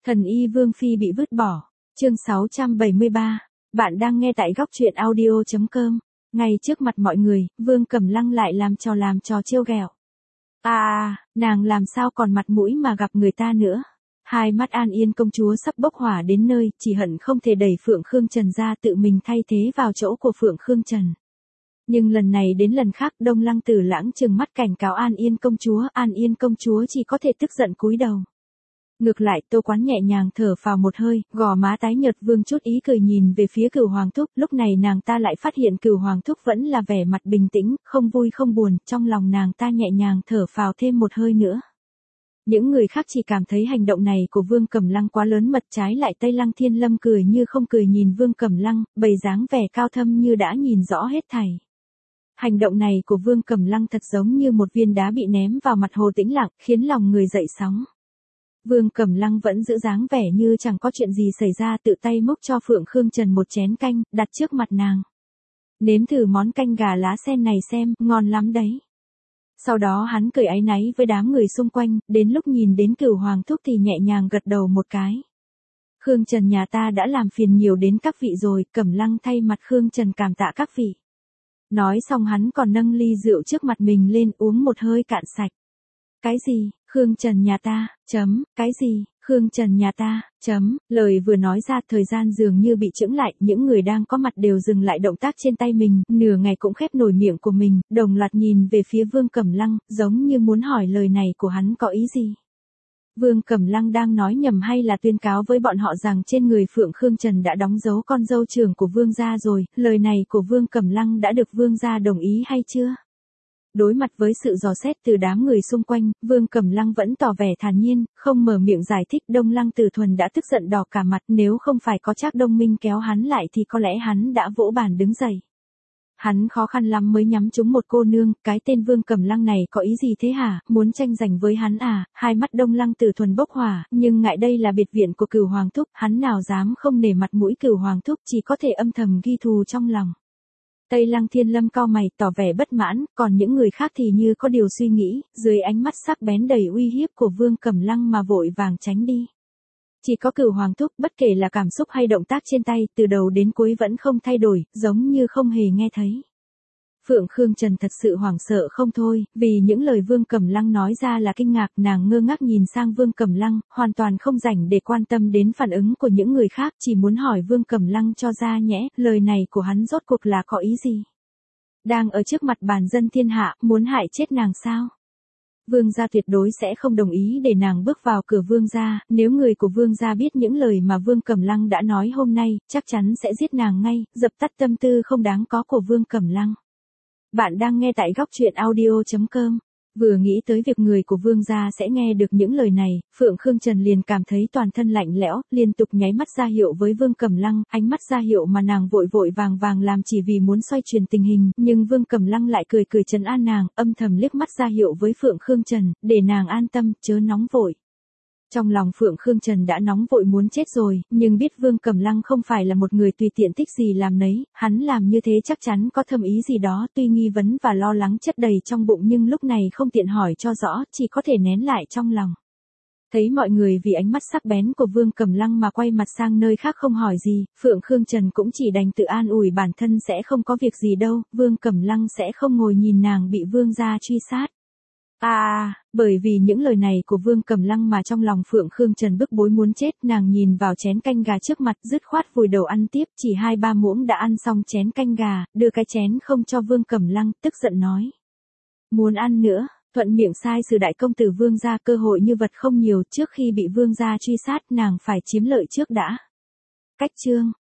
Thần y Vương Phi bị vứt bỏ. Chương 673. Bạn đang nghe tại góc truyện audio.com. Ngay trước mặt mọi người, Vương Cẩm Lăng lại làm trò trêu ghẹo. Nàng làm sao còn mặt mũi mà gặp người ta nữa. Hai mắt An Yên công chúa sắp bốc hỏa đến nơi, chỉ hận không thể đẩy Phượng Khương Trần ra tự mình thay thế vào chỗ của Phượng Khương Trần. Nhưng lần này đến lần khác Đông Lăng Tử Lãng trừng mắt cảnh cáo An Yên công chúa chỉ có thể tức giận cúi đầu. Ngược lại Tô Quán nhẹ nhàng thở phào một hơi, gò má tái nhợt vương chút ý cười nhìn về phía Cửu Hoàng Thúc, lúc này nàng ta lại phát hiện Cửu Hoàng Thúc vẫn là vẻ mặt bình tĩnh, không vui không buồn, trong lòng nàng ta nhẹ nhàng thở phào thêm một hơi nữa. Những người khác chỉ cảm thấy hành động này của Vương Cẩm Lăng quá lớn mật, trái lại Tây Lăng Thiên Lâm cười như không cười nhìn Vương Cẩm Lăng, bày dáng vẻ cao thâm như đã nhìn rõ hết thảy. Hành động này của Vương Cẩm Lăng thật giống như một viên đá bị ném vào mặt hồ tĩnh lặng, khiến lòng người dậy sóng. Vương Cẩm Lăng vẫn giữ dáng vẻ như chẳng có chuyện gì xảy ra, tự tay múc cho Phượng Khương Trần một chén canh, đặt trước mặt nàng. Nếm thử món canh gà lá sen này xem, ngon lắm đấy. Sau đó hắn cười áy náy với đám người xung quanh, đến lúc nhìn đến Cửu Hoàng Thúc thì nhẹ nhàng gật đầu một cái. Khương Trần nhà ta đã làm phiền nhiều đến các vị rồi, Cẩm Lăng thay mặt Khương Trần cảm tạ các vị. Nói xong hắn còn nâng ly rượu trước mặt mình lên uống một hơi cạn sạch. Cái gì, Khương Trần nhà ta, cái gì, Khương Trần nhà ta, lời vừa nói ra thời gian dường như bị chững lại, những người đang có mặt đều dừng lại động tác trên tay mình, nửa ngày cũng khép nổi miệng của mình, đồng loạt nhìn về phía Vương Cẩm Lăng, giống như muốn hỏi lời này của hắn có ý gì. Vương Cẩm Lăng đang nói nhầm hay là tuyên cáo với bọn họ rằng trên người Phượng Khương Trần đã đóng dấu con dâu trưởng của Vương gia rồi, lời này của Vương Cẩm Lăng đã được Vương gia đồng ý hay chưa? Đối mặt với sự dò xét từ đám người xung quanh, Vương Cẩm Lăng vẫn tỏ vẻ thản nhiên, không mở miệng giải thích. Đông Lăng Tử Thuần đã tức giận đỏ cả mặt, nếu không phải có Trác Đông Minh kéo hắn lại thì có lẽ hắn đã vỗ bàn đứng dậy. Hắn khó khăn lắm mới nhắm trúng một cô nương, cái tên Vương Cẩm Lăng này có ý gì thế hả, muốn tranh giành với hắn à? Hai mắt Đông Lăng Tử Thuần bốc hỏa, nhưng ngại đây là biệt viện của Cửu Hoàng Thúc, hắn nào dám không nể mặt mũi Cửu Hoàng Thúc, chỉ có thể âm thầm ghi thù trong lòng. Tây Lăng Thiên Lâm cau mày tỏ vẻ bất mãn, còn những người khác thì như có điều suy nghĩ, dưới ánh mắt sắc bén đầy uy hiếp của Vương Cẩm Lăng mà vội vàng tránh đi. Chỉ có Cửu Hoàng Thúc, bất kể là cảm xúc hay động tác trên tay, từ đầu đến cuối vẫn không thay đổi, giống như không hề nghe thấy. Phượng Khương Trần thật sự hoảng sợ không thôi, vì những lời Vương Cẩm Lăng nói ra là kinh ngạc, nàng ngơ ngác nhìn sang Vương Cẩm Lăng, hoàn toàn không rảnh để quan tâm đến phản ứng của những người khác, chỉ muốn hỏi Vương Cẩm Lăng cho ra nhẽ, lời này của hắn rốt cuộc là có ý gì? Đang ở trước mặt bàn dân thiên hạ, muốn hại chết nàng sao? Vương gia tuyệt đối sẽ không đồng ý để nàng bước vào cửa Vương gia, nếu người của Vương gia biết những lời mà Vương Cẩm Lăng đã nói hôm nay, chắc chắn sẽ giết nàng ngay, dập tắt tâm tư không đáng có của Vương Cẩm Lăng. Bạn đang nghe tại góc truyện audio.com. Vừa nghĩ tới việc người của Vương gia sẽ nghe được những lời này, Phượng Khương Trần liền cảm thấy toàn thân lạnh lẽo, liên tục nháy mắt ra hiệu với Vương Cẩm Lăng, ánh mắt ra hiệu mà nàng vội vàng làm chỉ vì muốn xoay chuyển tình hình, nhưng Vương Cẩm Lăng lại cười trấn an nàng, âm thầm liếc mắt ra hiệu với Phượng Khương Trần, để nàng an tâm, chớ nóng vội. Trong lòng Phượng Khương Trần đã nóng vội muốn chết rồi, nhưng biết Vương Cẩm Lăng không phải là một người tùy tiện thích gì làm nấy, hắn làm như thế chắc chắn có thâm ý gì đó, tuy nghi vấn và lo lắng chất đầy trong bụng nhưng lúc này không tiện hỏi cho rõ, chỉ có thể nén lại trong lòng. Thấy mọi người vì ánh mắt sắc bén của Vương Cẩm Lăng mà quay mặt sang nơi khác không hỏi gì, Phượng Khương Trần cũng chỉ đành tự an ủi bản thân sẽ không có việc gì đâu, Vương Cẩm Lăng sẽ không ngồi nhìn nàng bị Vương gia truy sát. Bởi vì những lời này của Vương Cẩm Lăng mà trong lòng Phượng Khương Trần bức bối muốn chết, nàng nhìn vào chén canh gà trước mặt, dứt khoát vùi đầu ăn tiếp, chỉ 2-3 muỗng đã ăn xong chén canh gà, đưa cái chén không cho Vương Cẩm Lăng, tức giận nói. Muốn ăn nữa, thuận miệng sai sự đại công tử Vương gia, cơ hội như vật không nhiều, trước khi bị Vương gia truy sát nàng phải chiếm lợi trước đã. Cách chương